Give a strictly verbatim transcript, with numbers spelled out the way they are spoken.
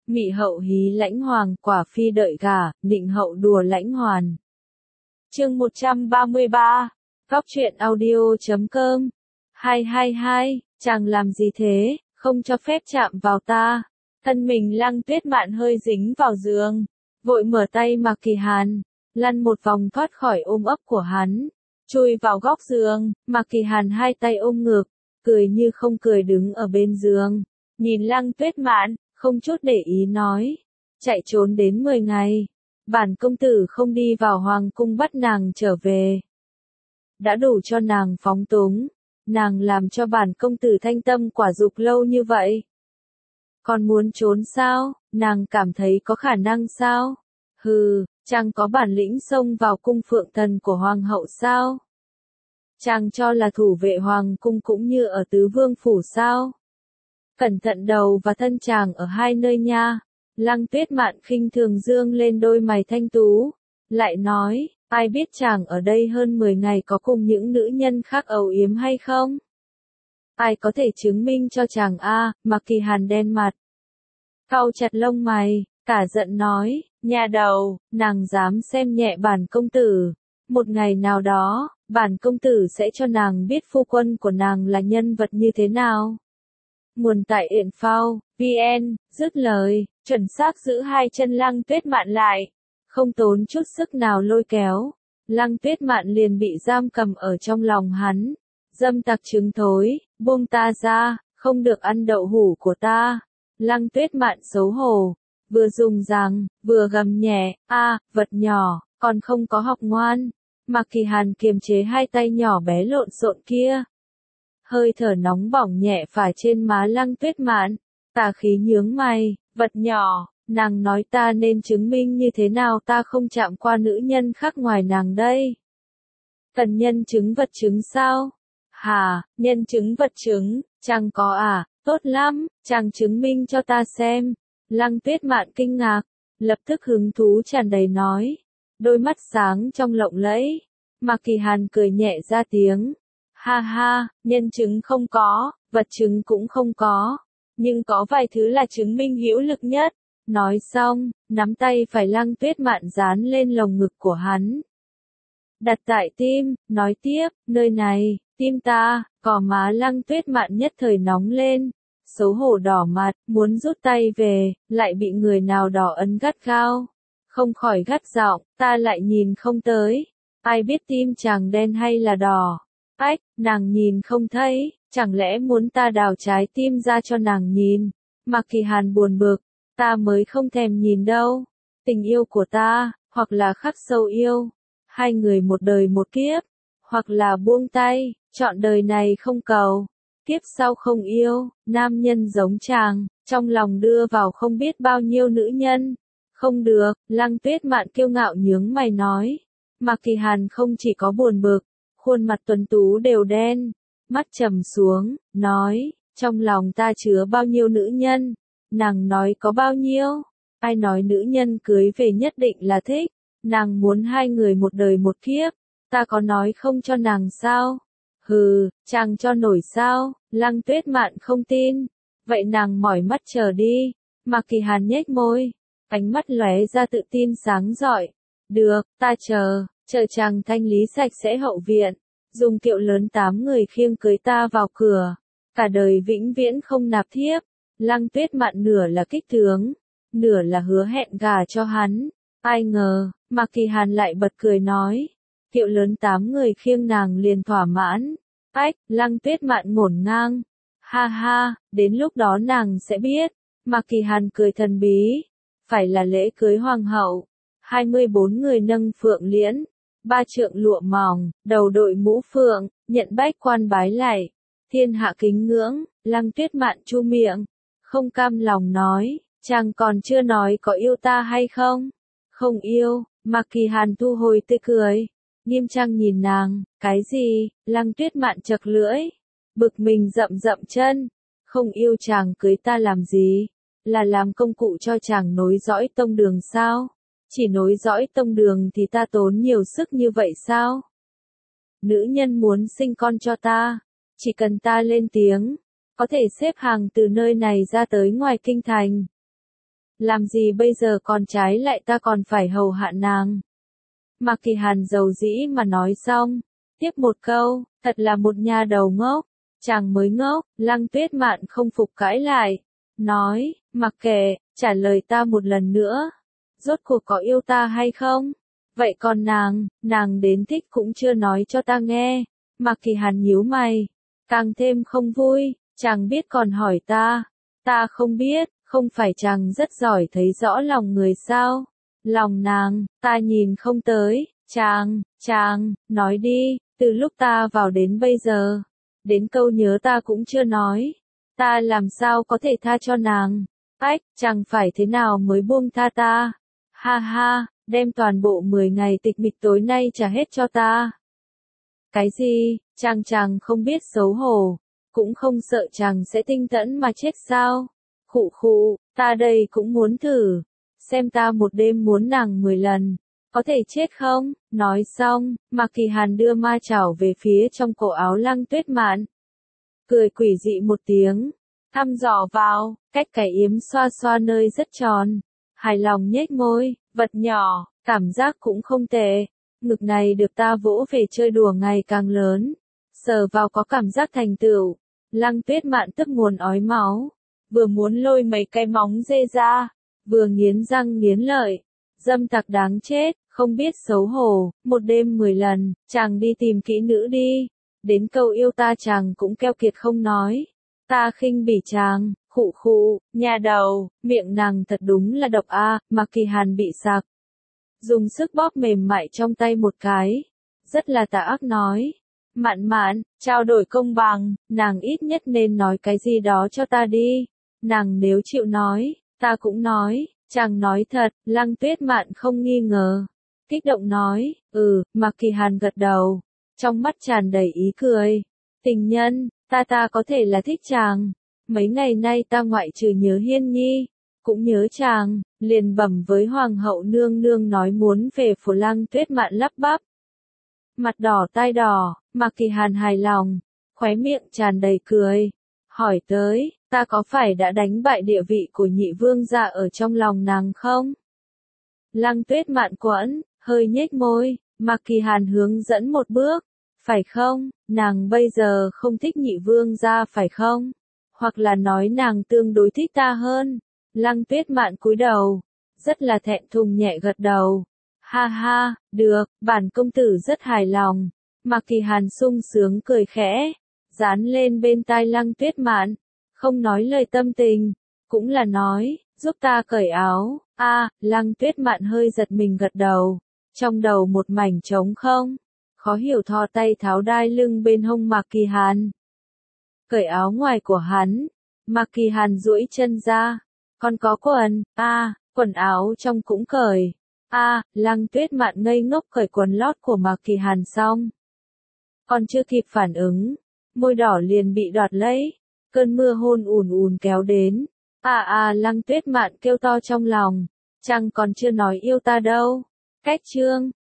Mị hậu hí lãnh hoàng, quả phi đợi gả, nịnh hậu đùa lãnh hoàn. Chương một trăm ba mươi ba, Góc truyện audio chấm com. Hai hai hai, chàng làm gì thế, không cho phép chạm vào ta. Thân mình Lăng Tuyết Mạn hơi dính vào giường, vội mở tay Mạc Kỳ Hàn, lăn một vòng thoát khỏi ôm ấp của hắn, chui vào góc giường. Mạc Kỳ Hàn hai tay ôm ngực, cười như không cười đứng ở bên giường, nhìn Lăng Tuyết Mạn, không chút để ý nói, chạy trốn đến mười ngày, bản công tử không đi vào hoàng cung bắt nàng trở về. Đã đủ cho nàng phóng túng, nàng làm cho bản công tử thanh tâm quả dục lâu như vậy. Còn muốn trốn sao, nàng cảm thấy có khả năng sao? Hừ, chàng có bản lĩnh xông vào cung phượng thần của hoàng hậu sao? Chàng cho là thủ vệ hoàng cung cũng như ở tứ vương phủ sao? Cẩn thận đầu và thân chàng ở hai nơi nha. Lăng Tuyết Mạn khinh thường dương lên đôi mày thanh tú, lại nói, ai biết chàng ở đây hơn mười ngày có cùng những nữ nhân khác âu yếm hay không? Ai có thể chứng minh cho chàng a? À, Mạc Kỳ Hàn đen mặt, cau chặt lông mày, cả giận nói, nhà đầu, nàng dám xem nhẹ bản công tử. Một ngày nào đó, bản công tử sẽ cho nàng biết phu quân của nàng là nhân vật như thế nào. Nguồn tại Yển Phao, vê en, dứt lời, chuẩn xác giữ hai chân Lăng Tuyết Mạn lại, không tốn chút sức nào lôi kéo. Lăng Tuyết Mạn liền bị giam cầm ở trong lòng hắn. Dâm tặc trứng thối, buông ta ra, không được ăn đậu hủ của ta. Lăng Tuyết Mạn xấu hổ, vừa dùng rằng, vừa gầm nhẹ, a, vật nhỏ, còn không có học ngoan. Mạc Kỳ Hàn kiềm chế hai tay nhỏ bé lộn xộn kia. Hơi thở nóng bỏng nhẹ phả trên má Lăng Tuyết Mạn, tà khí nhướng mày, vật nhỏ, nàng nói ta nên chứng minh như thế nào ta không chạm qua nữ nhân khác ngoài nàng đây. Cần nhân chứng vật chứng sao? Hà, nhân chứng vật chứng, chàng có à, tốt lắm, chàng chứng minh cho ta xem. Lăng Tuyết Mạn kinh ngạc, lập tức hứng thú tràn đầy nói, đôi mắt sáng trong lộng lẫy. Mạc Kỳ Hàn cười nhẹ ra tiếng. Ha ha, nhân chứng không có, vật chứng cũng không có, nhưng có vài thứ là chứng minh hữu lực nhất. Nói xong, nắm tay phải Lăng Tuyết Mạn dán lên lồng ngực của hắn. Đặt tại tim, nói tiếp, nơi này, tim ta, cò má Lăng Tuyết Mạn nhất thời nóng lên, xấu hổ đỏ mặt, muốn rút tay về, lại bị người nào đó ấn gắt gao. Không khỏi gắt giọng, ta lại nhìn không tới, ai biết tim chàng đen hay là đỏ. Ách, nàng nhìn không thấy, chẳng lẽ muốn ta đào trái tim ra cho nàng nhìn? Mạc Kỳ Hàn buồn bực, ta mới không thèm nhìn đâu. Tình yêu của ta, hoặc là khắc sâu yêu, hai người một đời một kiếp, hoặc là buông tay, chọn đời này không cầu, kiếp sau không yêu. Nam nhân giống chàng, trong lòng đưa vào không biết bao nhiêu nữ nhân. Không được, Lăng Tuyết Mạn kiêu ngạo nhướng mày nói. Mạc Kỳ Hàn không chỉ có buồn bực, khuôn mặt tuấn tú đều đen, mắt trầm xuống, nói, trong lòng ta chứa bao nhiêu nữ nhân, nàng nói có bao nhiêu, ai nói nữ nhân cưới về nhất định là thích, nàng muốn hai người một đời một kiếp, ta có nói không cho nàng sao? Hừ, chàng cho nổi sao? Lăng Tuyết Mạn không tin, vậy nàng mỏi mắt chờ đi. Mạc Kỳ Hàn nhếch môi, ánh mắt lóe ra tự tin sáng rọi, được, ta chờ. Chờ chàng thanh lý sạch sẽ hậu viện, dùng kiệu lớn tám người khiêng cưới ta vào cửa, cả đời vĩnh viễn không nạp thiếp. Lăng Tuyết Mạn nửa là kích tướng, nửa là hứa hẹn gả cho hắn. Ai ngờ, Mạc Kỳ Hàn lại bật cười nói, kiệu lớn tám người khiêng nàng liền thỏa mãn. Ách, Lăng Tuyết Mạn ngổn ngang, ha ha, đến lúc đó nàng sẽ biết. Mạc Kỳ Hàn cười thần bí, phải là lễ cưới hoàng hậu, hai mươi bốn người nâng phượng liễn, ba trượng lụa mỏng, đầu đội mũ phượng, nhận bách quan bái lạy, thiên hạ kính ngưỡng. Lăng Tuyết Mạn chu miệng, không cam lòng nói, chàng còn chưa nói có yêu ta hay không? Không yêu. Mạc Kỳ Hàn thu hồi tươi cười, nghiêm trang nhìn nàng, cái gì? Lăng Tuyết Mạn chật lưỡi, bực mình dậm dậm chân, không yêu chàng cưới ta làm gì? Là làm công cụ cho chàng nối dõi tông đường sao? Chỉ nối dõi tông đường thì ta tốn nhiều sức như vậy sao? Nữ nhân muốn sinh con cho ta, chỉ cần ta lên tiếng, có thể xếp hàng từ nơi này ra tới ngoài kinh thành. làm gì bây giờ còn trái lại ta còn phải hầu hạ nàng. Mạc Kỳ Hàn dầu dĩ mà nói xong, tiếp một câu, thật là một nha đầu ngốc, chàng mới ngốc, Lăng Tuyết Mạn không phục cãi lại, nói, mặc kệ, trả lời ta một lần nữa, rốt cuộc có yêu ta hay không? Vậy còn nàng, nàng đến thích cũng chưa nói cho ta nghe. Mạc Kỳ Hàn nhíu mày, càng thêm không vui, chàng biết còn hỏi ta, ta không biết, không phải chàng rất giỏi thấy rõ lòng người sao? Lòng nàng, ta nhìn không tới, chàng, chàng, nói đi, từ lúc ta vào đến bây giờ, đến câu nhớ ta cũng chưa nói, ta làm sao có thể tha cho nàng, ách, chàng phải thế nào mới buông tha ta, ha ha, đem toàn bộ mười ngày tịch mịch tối nay trả hết cho ta. Cái gì, chàng chàng không biết xấu hổ, cũng không sợ chàng sẽ tinh tẫn mà chết sao, khụ khụ, ta đây cũng muốn thử. Xem ta một đêm muốn nàng mười lần, có thể chết không? Nói xong, Mạc Kỳ Hàn đưa ma chảo về phía trong cổ áo Lăng Tuyết Mạn. Cười quỷ dị một tiếng, thăm dò vào, cách cái yếm xoa xoa nơi rất tròn. Hài lòng nhếch môi, vật nhỏ, cảm giác cũng không tệ. Ngực này được ta vỗ về chơi đùa ngày càng lớn. Sờ vào có cảm giác thành tựu. Lăng Tuyết Mạn tức nguồn ói máu. Vừa muốn lôi mấy cái móng dê ra. Vừa nghiến răng nghiến lợi, dâm tặc đáng chết, không biết xấu hổ, một đêm mười lần, chàng đi tìm kỹ nữ đi, đến câu yêu ta chàng cũng keo kiệt không nói, ta khinh bỉ chàng, khụ khụ, nhà đầu, miệng nàng thật đúng là độc a, à, Mạc Kỳ Hàn bị sặc, dùng sức bóp mềm mại trong tay một cái, rất là tà ác nói, Mạn Mạn, trao đổi công bằng, nàng ít nhất nên nói cái gì đó cho ta đi, nàng nếu chịu nói. Ta cũng nói, chàng nói thật, Lăng Tuyết Mạn không nghi ngờ. Kích động nói, ừ, Mạc Kỳ Hàn gật đầu, trong mắt tràn đầy ý cười. Tình nhân, ta ta có thể là thích chàng. Mấy ngày nay ta ngoại trừ nhớ Hiên Nhi, cũng nhớ chàng, liền bẩm với Hoàng hậu nương nương nói muốn về phủ. Lăng Tuyết Mạn lắp bắp. Mặt đỏ tai đỏ, Mạc Kỳ Hàn hài lòng, khóe miệng tràn đầy cười. Hỏi tới, ta có phải đã đánh bại địa vị của nhị vương gia ở trong lòng nàng không? Lăng Tuyết Mạn quẫn, hơi nhếch môi, Mạc Kỳ Hàn hướng dẫn một bước. Phải không, nàng bây giờ không thích nhị vương gia phải không? Hoặc là nói nàng tương đối thích ta hơn. Lăng Tuyết Mạn cúi đầu, rất là thẹn thùng nhẹ gật đầu. Ha ha, được, bản công tử rất hài lòng. Mạc Kỳ Hàn sung sướng cười khẽ, dán lên bên tai Lăng Tuyết Mạn, không nói lời tâm tình, cũng là nói, giúp ta cởi áo. A, à, Lăng Tuyết Mạn hơi giật mình gật đầu, trong đầu một mảnh trống không, khó hiểu thò tay tháo đai lưng bên hông Mạc Kỳ Hàn. Cởi áo ngoài của hắn, Mạc Kỳ Hàn duỗi chân ra, còn có quần, a, à, quần áo trong cũng cởi. A, à, Lăng Tuyết Mạn ngây ngốc cởi quần lót của Mạc Kỳ Hàn xong. Còn chưa kịp phản ứng, môi đỏ liền bị đoạt lấy, cơn mưa hôn ùn ùn kéo đến. À à, Lăng Tuyết Mạn kêu to trong lòng, chàng còn chưa nói yêu ta đâu. Cách chương